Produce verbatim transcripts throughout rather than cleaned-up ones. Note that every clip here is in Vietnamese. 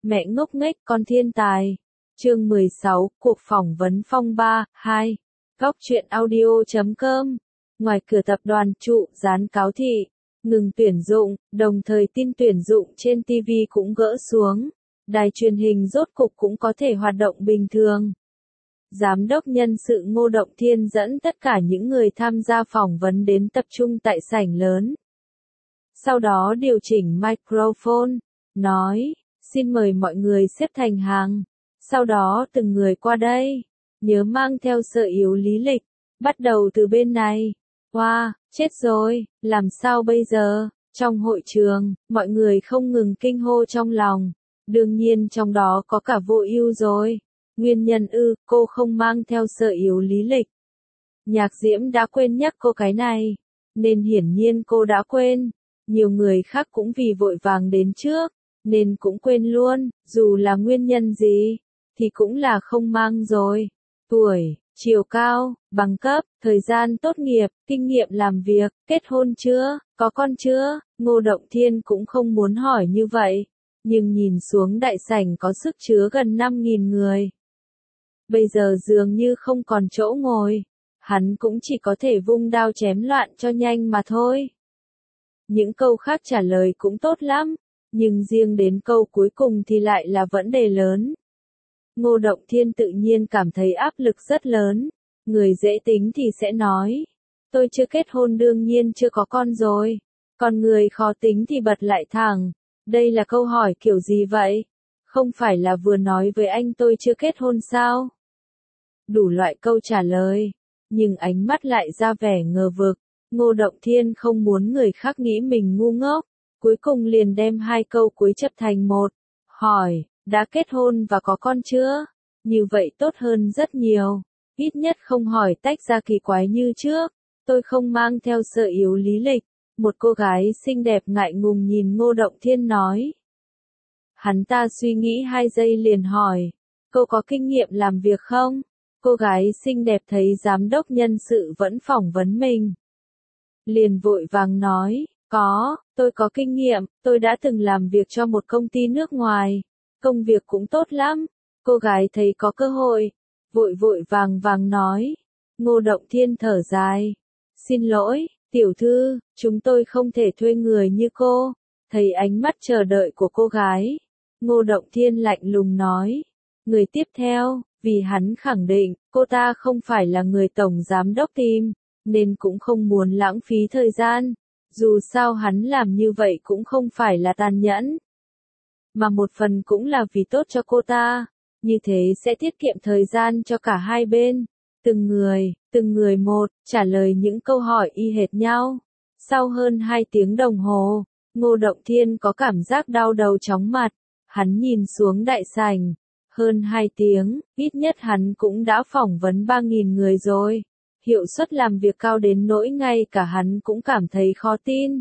Mẹ ngốc nghếch con thiên tài. Chương mười sáu, cuộc phỏng vấn phong ba, hai. Góc truyện audio chấm com. Ngoài cửa tập đoàn trụ dán cáo thị, ngừng tuyển dụng, đồng thời tin tuyển dụng trên ti vi cũng gỡ xuống. Đài truyền hình rốt cục cũng có thể hoạt động bình thường. Giám đốc nhân sự Ngô Động Thiên dẫn tất cả những người tham gia phỏng vấn đến tập trung tại sảnh lớn. Sau đó điều chỉnh microphone, nói, xin mời mọi người xếp thành hàng. Sau đó từng người qua đây, nhớ mang theo sơ yếu lý lịch, bắt đầu từ bên này. Wow, chết rồi, làm sao bây giờ? Trong hội trường, mọi người không ngừng kinh hô trong lòng. Đương nhiên trong đó có cả Vô Ưu rồi. Nguyên nhân ư, cô không mang theo sơ yếu lý lịch. Nhạc Diễm đã quên nhắc cô cái này, nên hiển nhiên cô đã quên. Nhiều người khác cũng vì vội vàng đến trước, nên cũng quên luôn, dù là nguyên nhân gì, thì cũng là không mang rồi. Tuổi, chiều cao, bằng cấp, thời gian tốt nghiệp, kinh nghiệm làm việc, kết hôn chưa, có con chưa, Ngô Động Thiên cũng không muốn hỏi như vậy. Nhưng nhìn xuống đại sảnh có sức chứa gần năm nghìn người. Bây giờ dường như không còn chỗ ngồi, hắn cũng chỉ có thể vung đao chém loạn cho nhanh mà thôi. Những câu khác trả lời cũng tốt lắm, nhưng riêng đến câu cuối cùng thì lại là vấn đề lớn. Ngô Động Thiên tự nhiên cảm thấy áp lực rất lớn. Người dễ tính thì sẽ nói, tôi chưa kết hôn đương nhiên chưa có con rồi. Còn người khó tính thì bật lại thẳng, đây là câu hỏi kiểu gì vậy? Không phải là vừa nói với anh tôi chưa kết hôn sao? Đủ loại câu trả lời, nhưng ánh mắt lại ra vẻ ngờ vực. Ngô Động Thiên không muốn người khác nghĩ mình ngu ngốc, cuối cùng liền đem hai câu cuối chấp thành một. Hỏi, đã kết hôn và có con chưa? Như vậy tốt hơn rất nhiều, ít nhất không hỏi tách ra kỳ quái như trước. Tôi không mang theo sơ yếu lý lịch. Một cô gái xinh đẹp ngại ngùng nhìn Ngô Động Thiên nói. Hắn ta suy nghĩ hai giây liền hỏi, cô có kinh nghiệm làm việc không? Cô gái xinh đẹp thấy giám đốc nhân sự vẫn phỏng vấn mình, liền vội vàng nói, có, tôi có kinh nghiệm, tôi đã từng làm việc cho một công ty nước ngoài, công việc cũng tốt lắm. Cô gái thấy có cơ hội, vội vội vàng vàng nói. Ngô Động Thiên thở dài, xin lỗi, tiểu thư, chúng tôi không thể thuê người như cô. Thấy ánh mắt chờ đợi của cô gái, Ngô Động Thiên lạnh lùng nói, người tiếp theo, vì hắn khẳng định, cô ta không phải là người tổng giám đốc tìm, nên cũng không muốn lãng phí thời gian. Dù sao hắn làm như vậy cũng không phải là tàn nhẫn, mà một phần cũng là vì tốt cho cô ta, như thế sẽ tiết kiệm thời gian cho cả hai bên. Từng người, từng người một, trả lời những câu hỏi y hệt nhau. Sau hơn hai tiếng đồng hồ, Ngô Động Thiên có cảm giác đau đầu chóng mặt, hắn nhìn xuống đại sảnh. Hơn hai tiếng, ít nhất hắn cũng đã phỏng vấn ba nghìn người rồi. Hiệu suất làm việc cao đến nỗi ngay cả hắn cũng cảm thấy khó tin.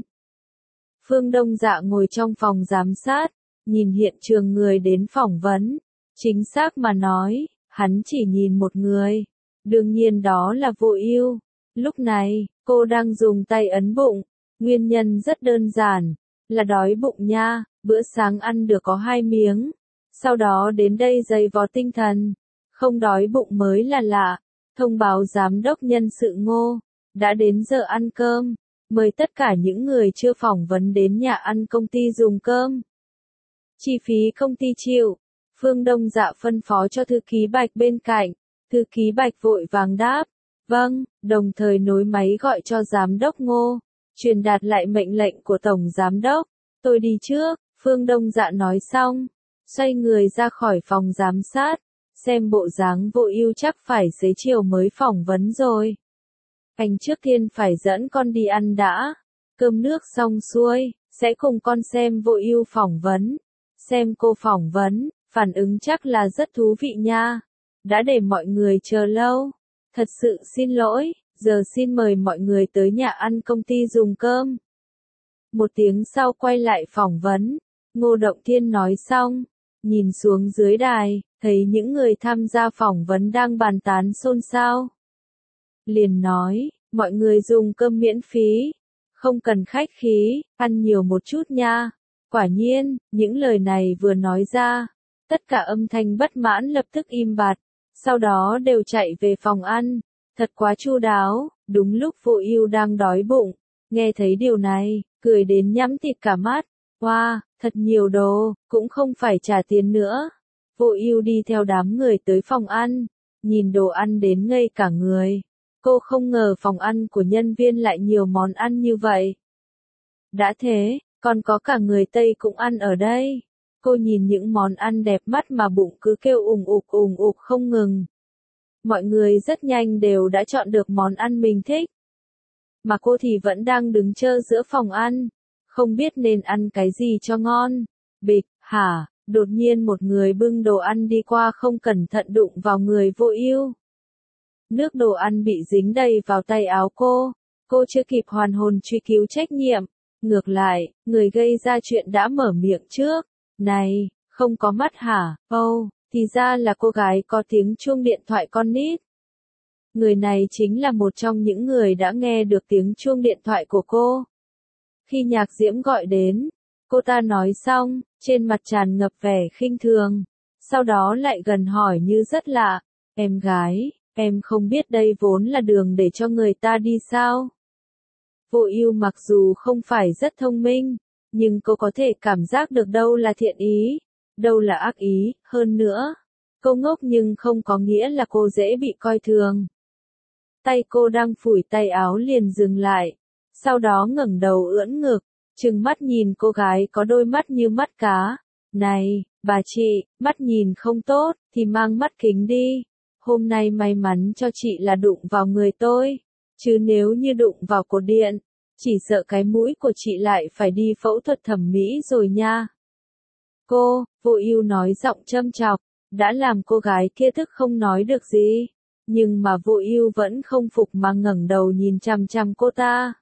Phương Đông Dạ ngồi trong phòng giám sát, nhìn hiện trường người đến phỏng vấn. Chính xác mà nói, hắn chỉ nhìn một người. Đương nhiên đó là Vô Ưu. Lúc này, cô đang dùng tay ấn bụng. Nguyên nhân rất đơn giản, là đói bụng nha, bữa sáng ăn được có hai miếng. Sau đó đến đây giày vò tinh thần. Không đói bụng mới là lạ. Thông báo giám đốc nhân sự Ngô, đã đến giờ ăn cơm, mời tất cả những người chưa phỏng vấn đến nhà ăn công ty dùng cơm. Chi phí công ty chịu. Phương Đông Dạ phân phó cho thư ký Bạch bên cạnh, thư ký Bạch vội vàng đáp, vâng, đồng thời nối máy gọi cho giám đốc Ngô, truyền đạt lại mệnh lệnh của tổng giám đốc. Tôi đi trước, Phương Đông Dạ nói xong, xoay người ra khỏi phòng giám sát. Xem bộ dáng Vô Ưu chắc phải xế chiều mới phỏng vấn rồi. Anh trước tiên phải dẫn con đi ăn đã. Cơm nước xong xuôi, sẽ cùng con xem Vô Ưu phỏng vấn. Xem cô phỏng vấn, phản ứng chắc là rất thú vị nha. Đã để mọi người chờ lâu. Thật sự xin lỗi, giờ xin mời mọi người tới nhà ăn công ty dùng cơm. Một tiếng sau quay lại phỏng vấn. Ngô Động Thiên nói xong, nhìn xuống dưới đài, thấy những người tham gia phỏng vấn đang bàn tán xôn xao. Liền nói, mọi người dùng cơm miễn phí, không cần khách khí, ăn nhiều một chút nha. Quả nhiên, những lời này vừa nói ra, Tất cả âm thanh bất mãn lập tức im bặt, sau đó đều chạy về phòng ăn. Thật quá chu đáo, đúng lúc Vô Ưu đang đói bụng, nghe thấy điều này, cười đến nhắm tịt cả mắt. Wow, thật nhiều đồ, cũng không phải trả tiền nữa. Vô Ưu đi theo đám người tới phòng ăn, nhìn đồ ăn đến ngây cả người. Cô không ngờ phòng ăn của nhân viên lại nhiều món ăn như vậy. Đã thế, còn có cả người Tây cũng ăn ở đây. Cô nhìn những món ăn đẹp mắt mà bụng cứ kêu ùng ục ùng ục không ngừng. Mọi người rất nhanh đều đã chọn được món ăn mình thích. Mà cô thì vẫn đang đứng trơ giữa phòng ăn, không biết nên ăn cái gì cho ngon. Bịch, hả, đột nhiên một người bưng đồ ăn đi qua không cẩn thận đụng vào người Vô Ưu. Nước đồ ăn bị dính đầy vào tay áo cô, cô chưa kịp hoàn hồn truy cứu trách nhiệm. Ngược lại, người gây ra chuyện đã mở miệng trước. Này, không có mắt hả? Âu, oh, thì ra là cô gái có tiếng chuông điện thoại con nít. Người này chính là một trong những người đã nghe được tiếng chuông điện thoại của cô. Khi Nhạc Diễm gọi đến, cô ta nói xong, trên mặt tràn ngập vẻ khinh thường. Sau đó lại gần hỏi như rất lạ. Em gái, em không biết đây vốn là đường để cho người ta đi sao? Vô Ưu mặc dù không phải rất thông minh, nhưng cô có thể cảm giác được đâu là thiện ý, đâu là ác ý, hơn nữa. Cô ngốc nhưng không có nghĩa là cô dễ bị coi thường. Tay cô đang phủi tay áo liền dừng lại, sau đó ngẩng đầu ưỡn ngực, trừng mắt nhìn cô gái có đôi mắt như mắt cá. Này, bà chị, mắt nhìn không tốt, thì mang mắt kính đi. Hôm nay may mắn cho chị là đụng vào người tôi, chứ nếu như đụng vào cột điện, chỉ sợ cái mũi của chị lại phải đi phẫu thuật thẩm mỹ rồi nha. Cô, Vô Ưu nói giọng châm chọc, đã làm cô gái kia tức không nói được gì. Nhưng mà Vô Ưu vẫn không phục mà ngẩng đầu nhìn chằm chằm cô ta.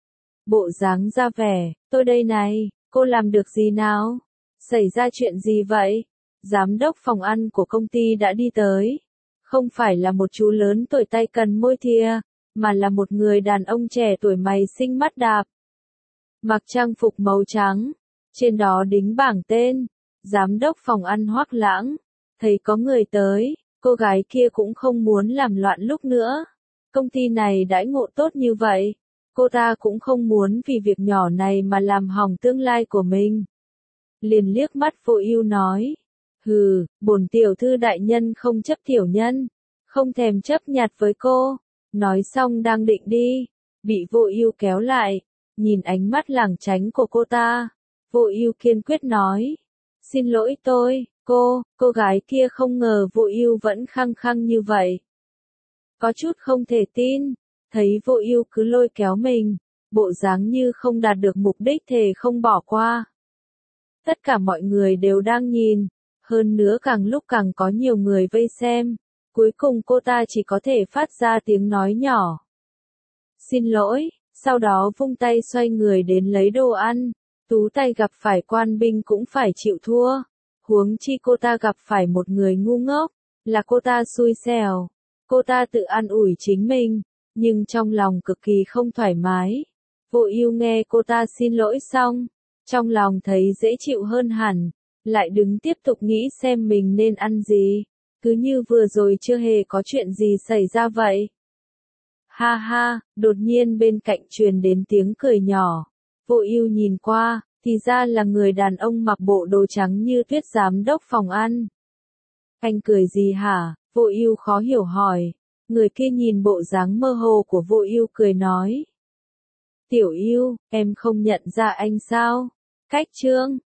Bộ dáng ra vẻ, tôi đây này, cô làm được gì nào? Xảy ra chuyện gì vậy? Giám đốc phòng ăn của công ty đã đi tới. Không phải là một chú lớn tuổi tay cần môi thìa, mà là một người đàn ông trẻ tuổi mày xinh mắt đạp. Mặc trang phục màu trắng, trên đó đính bảng tên, giám đốc phòng ăn Hoắc Lãng. Thấy có người tới, cô gái kia cũng không muốn làm loạn lúc nữa. Công ty này đãi ngộ tốt như vậy, cô ta cũng không muốn vì việc nhỏ này mà làm hỏng tương lai của mình. Liền liếc mắt Vô Ưu nói, hừ, bổn tiểu thư đại nhân không chấp tiểu nhân, không thèm chấp nhặt với cô. Nói xong đang định đi, bị Vô Ưu kéo lại, nhìn ánh mắt lảng tránh của cô ta. Vô Ưu kiên quyết nói, xin lỗi tôi, cô, cô gái kia không ngờ Vô Ưu vẫn khăng khăng như vậy. Có chút không thể tin, thấy Vô Ưu cứ lôi kéo mình, bộ dáng như không đạt được mục đích thề không bỏ qua. Tất cả mọi người đều đang nhìn, hơn nữa càng lúc càng có nhiều người vây xem. Cuối cùng cô ta chỉ có thể phát ra tiếng nói nhỏ. Xin lỗi, sau đó vung tay xoay người đến lấy đồ ăn. Tú tay gặp phải quan binh cũng phải chịu thua. Huống chi cô ta gặp phải một người ngu ngốc, là cô ta xui xẻo. Cô ta tự an ủi chính mình, nhưng trong lòng cực kỳ không thoải mái. Vô Ưu nghe cô ta xin lỗi xong, trong lòng thấy dễ chịu hơn hẳn, lại đứng tiếp tục nghĩ xem mình nên ăn gì. Cứ như vừa rồi chưa hề có chuyện gì xảy ra vậy. Ha ha, đột nhiên bên cạnh truyền đến tiếng cười nhỏ. Vô Ưu nhìn qua, thì ra là người đàn ông mặc bộ đồ trắng như tuyết giám đốc phòng ăn. Anh cười gì hả? Vô Ưu khó hiểu hỏi. Người kia nhìn bộ dáng mơ hồ của Vô Ưu cười nói. Tiểu Ưu, em không nhận ra anh sao? Cách Trương,